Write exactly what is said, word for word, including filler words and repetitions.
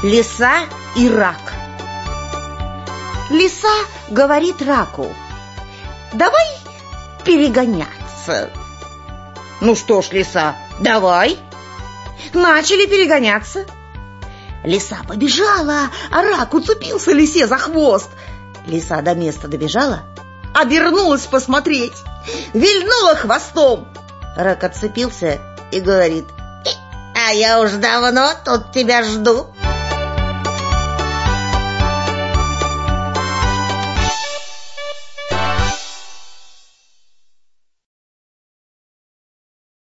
Лиса и рак. Лиса говорит раку: давай перегоняться. Ну что ж, лиса, давай. Начали перегоняться. Лиса побежала, а рак уцепился лисе за хвост. Лиса до места добежала, обернулась посмотреть, вильнула хвостом. Рак отцепился и говорит: а я уж давно тут тебя жду.